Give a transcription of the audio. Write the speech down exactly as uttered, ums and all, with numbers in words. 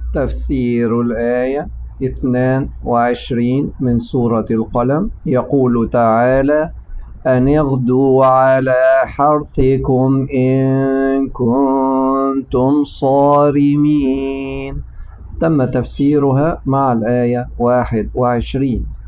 تفسير الآية اثنان وعشرين من سورة القلم. يقول تعالى: أن اغدوا على حرثكم إن كنتم صارمين. تم تفسيرها مع الآية واحد وعشرين.